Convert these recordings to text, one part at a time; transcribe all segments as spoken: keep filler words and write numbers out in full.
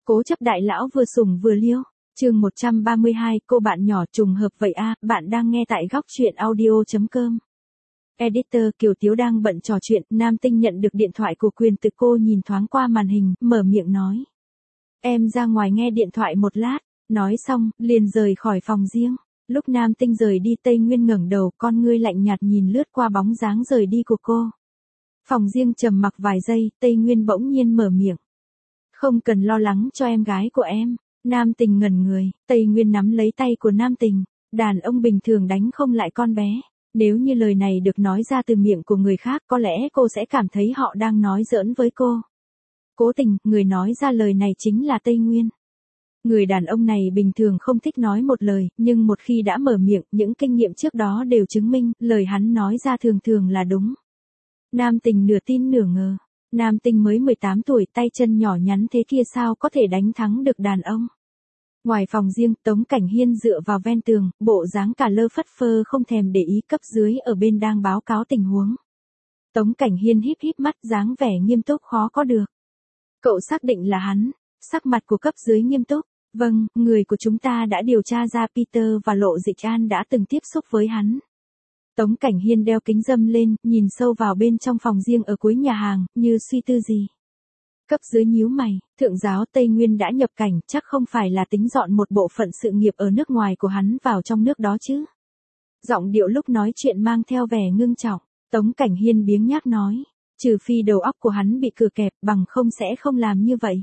Cố chấp đại lão vừa sủng vừa liêu. Chương một trăm ba mươi hai, cô bạn nhỏ trùng hợp vậy a, bạn đang nghe tại góc truyện audio.com. Editor Kiều Tiếu đang bận trò chuyện, Nam Tinh nhận được điện thoại của Quyền Tự, cô nhìn thoáng qua màn hình, mở miệng nói. Em ra ngoài nghe điện thoại một lát, nói xong, liền rời khỏi phòng riêng. Lúc Nam Tinh rời đi, Tây Nguyên ngẩng đầu, con ngươi lạnh nhạt nhìn lướt qua bóng dáng rời đi của cô. Phòng riêng trầm mặc vài giây, Tây Nguyên bỗng nhiên mở miệng. Không cần lo lắng cho em gái của em. Nam Tình ngẩn người, Tây Nguyên nắm lấy tay của Nam Tình. Đàn ông bình thường đánh không lại con bé. Nếu như lời này được nói ra từ miệng của người khác, có lẽ cô sẽ cảm thấy họ đang nói giỡn với cô. Cố tình, người nói ra lời này chính là Tây Nguyên. Người đàn ông này bình thường không thích nói một lời, nhưng một khi đã mở miệng, những kinh nghiệm trước đó đều chứng minh, lời hắn nói ra thường thường là đúng. Nam Tình nửa tin nửa ngờ. Nam Tinh mới mười tám tuổi, tay chân nhỏ nhắn thế kia sao có thể đánh thắng được đàn ông. Ngoài phòng riêng, Tống Cảnh Hiên dựa vào ven tường, bộ dáng cả lơ phất phơ không thèm để ý. Cấp dưới ở bên đang báo cáo tình huống. Tống Cảnh Hiên híp híp mắt, dáng vẻ nghiêm túc khó có được. Cậu xác định là hắn. Sắc mặt của cấp dưới nghiêm túc. Vâng, người của chúng ta đã điều tra ra Peter và Lộ Dịch An đã từng tiếp xúc với hắn. Tống Cảnh Hiên đeo kính râm lên, nhìn sâu vào bên trong phòng riêng ở cuối nhà hàng, như suy tư gì. Cấp dưới nhíu mày, thượng giáo Tây Nguyên đã nhập cảnh, chắc không phải là tính dọn một bộ phận sự nghiệp ở nước ngoài của hắn vào trong nước đó chứ. Giọng điệu lúc nói chuyện mang theo vẻ ngưng trọng, Tống Cảnh Hiên biếng nhác nói, trừ phi đầu óc của hắn bị cừ kẹp, bằng không sẽ không làm như vậy.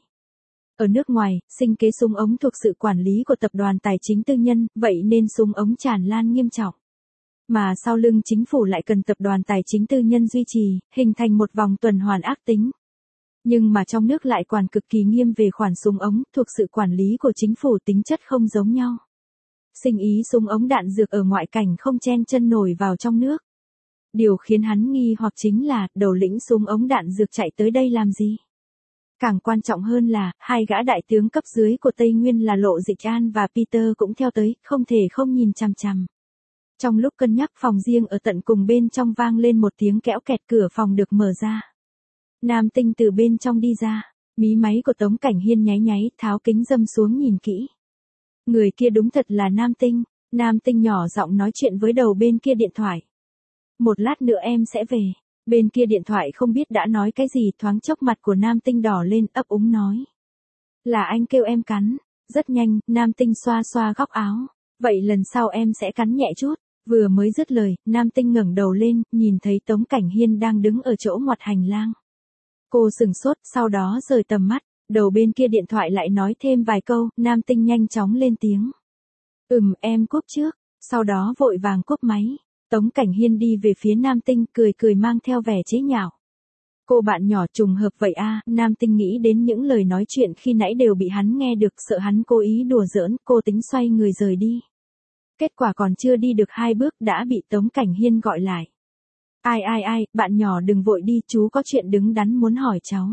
Ở nước ngoài, sinh kế súng ống thuộc sự quản lý của tập đoàn tài chính tư nhân, vậy nên súng ống tràn lan nghiêm trọng. Mà sau lưng chính phủ lại cần tập đoàn tài chính tư nhân duy trì, hình thành một vòng tuần hoàn ác tính. Nhưng mà trong nước lại quản cực kỳ nghiêm về khoản súng ống, thuộc sự quản lý của chính phủ, tính chất không giống nhau. Sinh ý súng ống đạn dược ở ngoại cảnh không chen chân nổi vào trong nước. Điều khiến hắn nghi hoặc chính là, đầu lĩnh súng ống đạn dược chạy tới đây làm gì? Càng quan trọng hơn là, hai gã đại tướng cấp dưới của Tây Nguyên là Lộ Dịch An và Peter cũng theo tới, không thể không nhìn chằm chằm. Trong lúc cân nhắc, phòng riêng ở tận cùng bên trong vang lên một tiếng kéo kẹt, cửa phòng được mở ra. Nam Tinh từ bên trong đi ra, mí máy của Tống Cảnh Hiên nháy nháy, tháo kính râm xuống nhìn kỹ. Người kia đúng thật là Nam Tinh. Nam Tinh nhỏ giọng nói chuyện với đầu bên kia điện thoại. Một lát nữa em sẽ về. Bên kia điện thoại không biết đã nói cái gì, thoáng chốc mặt của Nam Tinh đỏ lên, ấp úng nói. Là anh kêu em cắn. Rất nhanh, Nam Tinh xoa xoa góc áo. Vậy lần sau em sẽ cắn nhẹ chút. Vừa mới dứt lời, Nam Tinh ngẩng đầu lên, nhìn thấy Tống Cảnh Hiên đang đứng ở chỗ ngoặt hành lang. Cô sừng sốt, sau đó rời tầm mắt, đầu bên kia điện thoại lại nói thêm vài câu, Nam Tinh nhanh chóng lên tiếng. Ừm, em cúp trước, sau đó vội vàng cúp máy. Tống Cảnh Hiên đi về phía Nam Tinh, cười cười mang theo vẻ chế nhạo. Cô bạn nhỏ trùng hợp vậy a, Nam Tinh nghĩ đến những lời nói chuyện khi nãy đều bị hắn nghe được, sợ hắn cố ý đùa giỡn, cô tính xoay người rời đi. Kết quả còn chưa đi được hai bước đã bị Tống Cảnh Hiên gọi lại. Ai ai ai, bạn nhỏ đừng vội đi, chú có chuyện đứng đắn muốn hỏi cháu.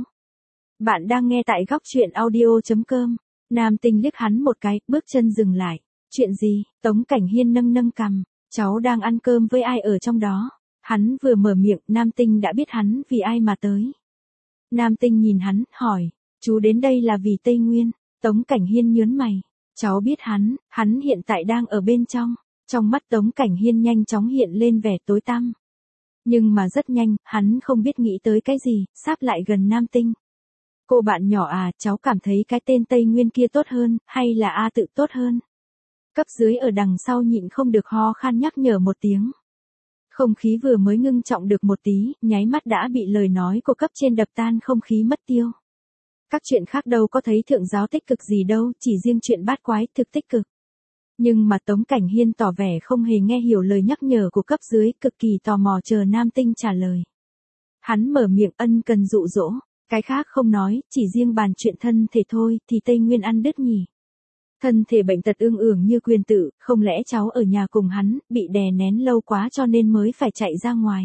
Bạn đang nghe tại góc truyện audio.com. Nam Tinh liếc hắn một cái, bước chân dừng lại. Chuyện gì? Tống Cảnh Hiên nâng nâng cằm. Cháu đang ăn cơm với ai ở trong đó? Hắn vừa mở miệng, Nam Tinh đã biết hắn vì ai mà tới. Nam Tinh nhìn hắn, hỏi. Chú đến đây là vì Tây Nguyên. Tống Cảnh Hiên nhớn mày. Cháu biết hắn, hắn hiện tại đang ở bên trong. Trong mắt Tống Cảnh Hiên nhanh chóng hiện lên vẻ tối tăm. Nhưng mà rất nhanh, hắn không biết nghĩ tới cái gì, sáp lại gần Nam Tinh. Cô bạn nhỏ à, cháu cảm thấy cái tên Tây Nguyên kia tốt hơn, hay là A Tự tốt hơn? Cấp dưới ở đằng sau nhịn không được ho khan nhắc nhở một tiếng. Không khí vừa mới ngưng trọng được một tí, nháy mắt đã bị lời nói của cấp trên đập tan không khí mất tiêu. Các chuyện khác đâu có thấy thượng giáo tích cực gì đâu, chỉ riêng chuyện bát quái thực tích cực. Nhưng mà Tống Cảnh Hiên tỏ vẻ không hề nghe hiểu lời nhắc nhở của cấp dưới, cực kỳ tò mò chờ Nam Tinh trả lời. Hắn mở miệng ân cần dụ dỗ, cái khác không nói, chỉ riêng bàn chuyện thân thể thôi, thì Tây Nguyên ăn đứt nhỉ. Thân thể bệnh tật ương ưởng như Quyền Tự, không lẽ cháu ở nhà cùng hắn, bị đè nén lâu quá cho nên mới phải chạy ra ngoài.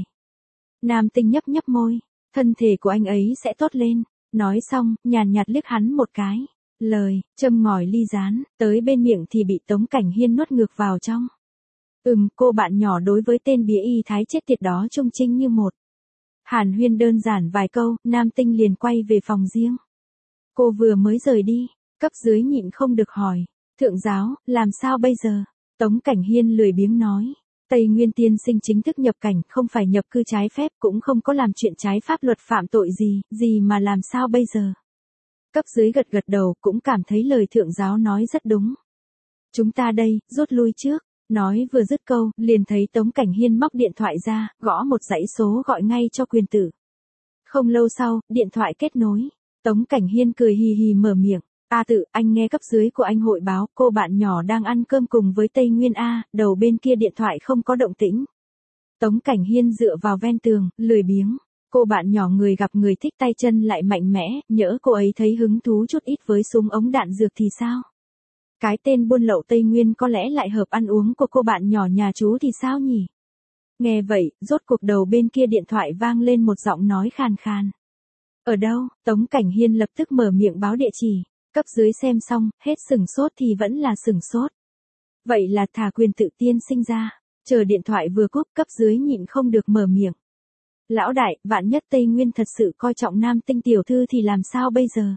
Nam Tinh nhấp nhấp môi, thân thể của anh ấy sẽ tốt lên, nói xong, nhàn nhạt liếc hắn một cái. Lời, châm ngòi ly rán, tới bên miệng thì bị Tống Cảnh Hiên nuốt ngược vào trong. Ừm, cô bạn nhỏ đối với tên bía y thái chết tiệt đó trung trinh như một. Hàn huyên đơn giản vài câu, Nam Tinh liền quay về phòng riêng. Cô vừa mới rời đi, Cấp dưới nhịn không được hỏi. Thượng giáo, làm sao bây giờ? Tống Cảnh Hiên lười biếng nói. Tây Nguyên tiên sinh chính thức nhập cảnh, không phải nhập cư trái phép, cũng không có làm chuyện trái pháp luật phạm tội gì, gì mà làm sao bây giờ? Cấp dưới gật gật đầu, cũng cảm thấy lời thượng giáo nói rất đúng. Chúng ta đây, rút lui trước. Nói vừa dứt câu, liền thấy Tống Cảnh Hiên móc điện thoại ra, gõ một dãy số gọi ngay cho quyền tử. Không lâu sau, điện thoại kết nối. Tống Cảnh Hiên cười hì hì mở miệng. A Tự, anh nghe cấp dưới của anh hội báo, cô bạn nhỏ đang ăn cơm cùng với Tây Nguyên A, đầu bên kia điện thoại không có động tĩnh. Tống Cảnh Hiên dựa vào ven tường, lười biếng. Cô bạn nhỏ người gặp người thích tay chân lại mạnh mẽ, nhỡ cô ấy thấy hứng thú chút ít với súng ống đạn dược thì sao? Cái tên buôn lậu Tây Nguyên có lẽ lại hợp ăn uống của cô bạn nhỏ nhà chú thì sao nhỉ? Nghe vậy, rốt cuộc đầu bên kia điện thoại vang lên một giọng nói khàn khàn. Ở đâu? Tống Cảnh Hiên lập tức mở miệng báo địa chỉ. Cấp dưới xem xong, hết sửng sốt thì vẫn là sửng sốt. Vậy là thả quyền tự tiên sinh ra. Chờ điện thoại vừa cúp, cấp dưới nhịn không được mở miệng. Lão đại, vạn nhất Tây Nguyên thật sự coi trọng nam tinh tiểu thư thì làm sao bây giờ?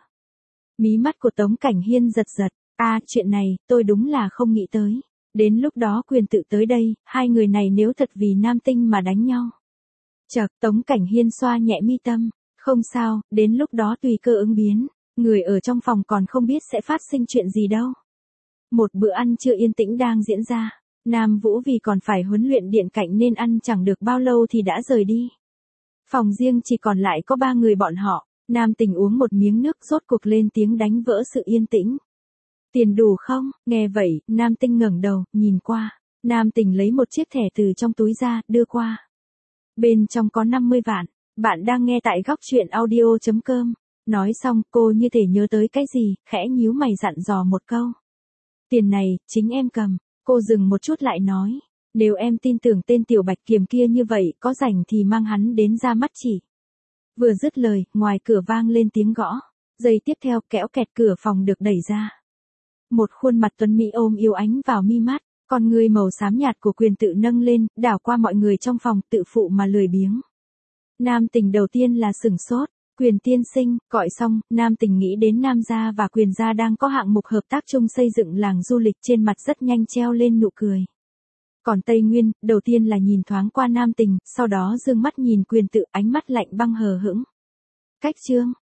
Mí mắt của Tống Cảnh Hiên giật giật. À, chuyện này, tôi đúng là không nghĩ tới. Đến lúc đó quyền tự tới đây, hai người này nếu thật vì nam tinh mà đánh nhau. Chật, Tống Cảnh Hiên xoa nhẹ mi tâm. Không sao, đến lúc đó tùy cơ ứng biến. Người ở trong phòng còn không biết sẽ phát sinh chuyện gì đâu. Một bữa ăn trưa yên tĩnh đang diễn ra. Nam Vũ vì còn phải huấn luyện điện cạnh nên ăn chẳng được bao lâu thì đã rời đi. Phòng riêng chỉ còn lại có ba người bọn họ. Nam Tình uống một miếng nước rốt cuộc lên tiếng đánh vỡ sự yên tĩnh. Tiền đủ không? Nghe vậy, Nam Tinh ngẩng đầu, nhìn qua. Nam Tình lấy một chiếc thẻ từ trong túi ra, đưa qua. Bên trong có năm mươi vạn. Bạn đang nghe tại góc truyện audio chấm com. Nói xong, cô như thể nhớ tới cái gì, khẽ nhíu mày dặn dò một câu. Tiền này, chính em cầm. Cô dừng một chút lại nói. Nếu em tin tưởng tên Tiểu Bạch Kiềm kia như vậy, có rảnh thì mang hắn đến ra mắt chỉ. Vừa dứt lời, ngoài cửa vang lên tiếng gõ. Giây tiếp theo, kẽo kẹt cửa phòng được đẩy ra. Một khuôn mặt tuấn mỹ ôm yêu ánh vào mi mắt, con người màu xám nhạt của quyền tự nâng lên, đảo qua mọi người trong phòng, tự phụ mà lười biếng. Nam Tình đầu tiên là sửng sốt. Quyền tiên sinh, gọi xong, Nam Tình nghĩ đến Nam gia và Quyền gia đang có hạng mục hợp tác chung xây dựng làng du lịch, trên mặt rất nhanh treo lên nụ cười. Còn Tây Nguyên, đầu tiên là nhìn thoáng qua Nam Tình, sau đó dương mắt nhìn Quyền tự, ánh mắt lạnh băng hờ hững. Cách chương,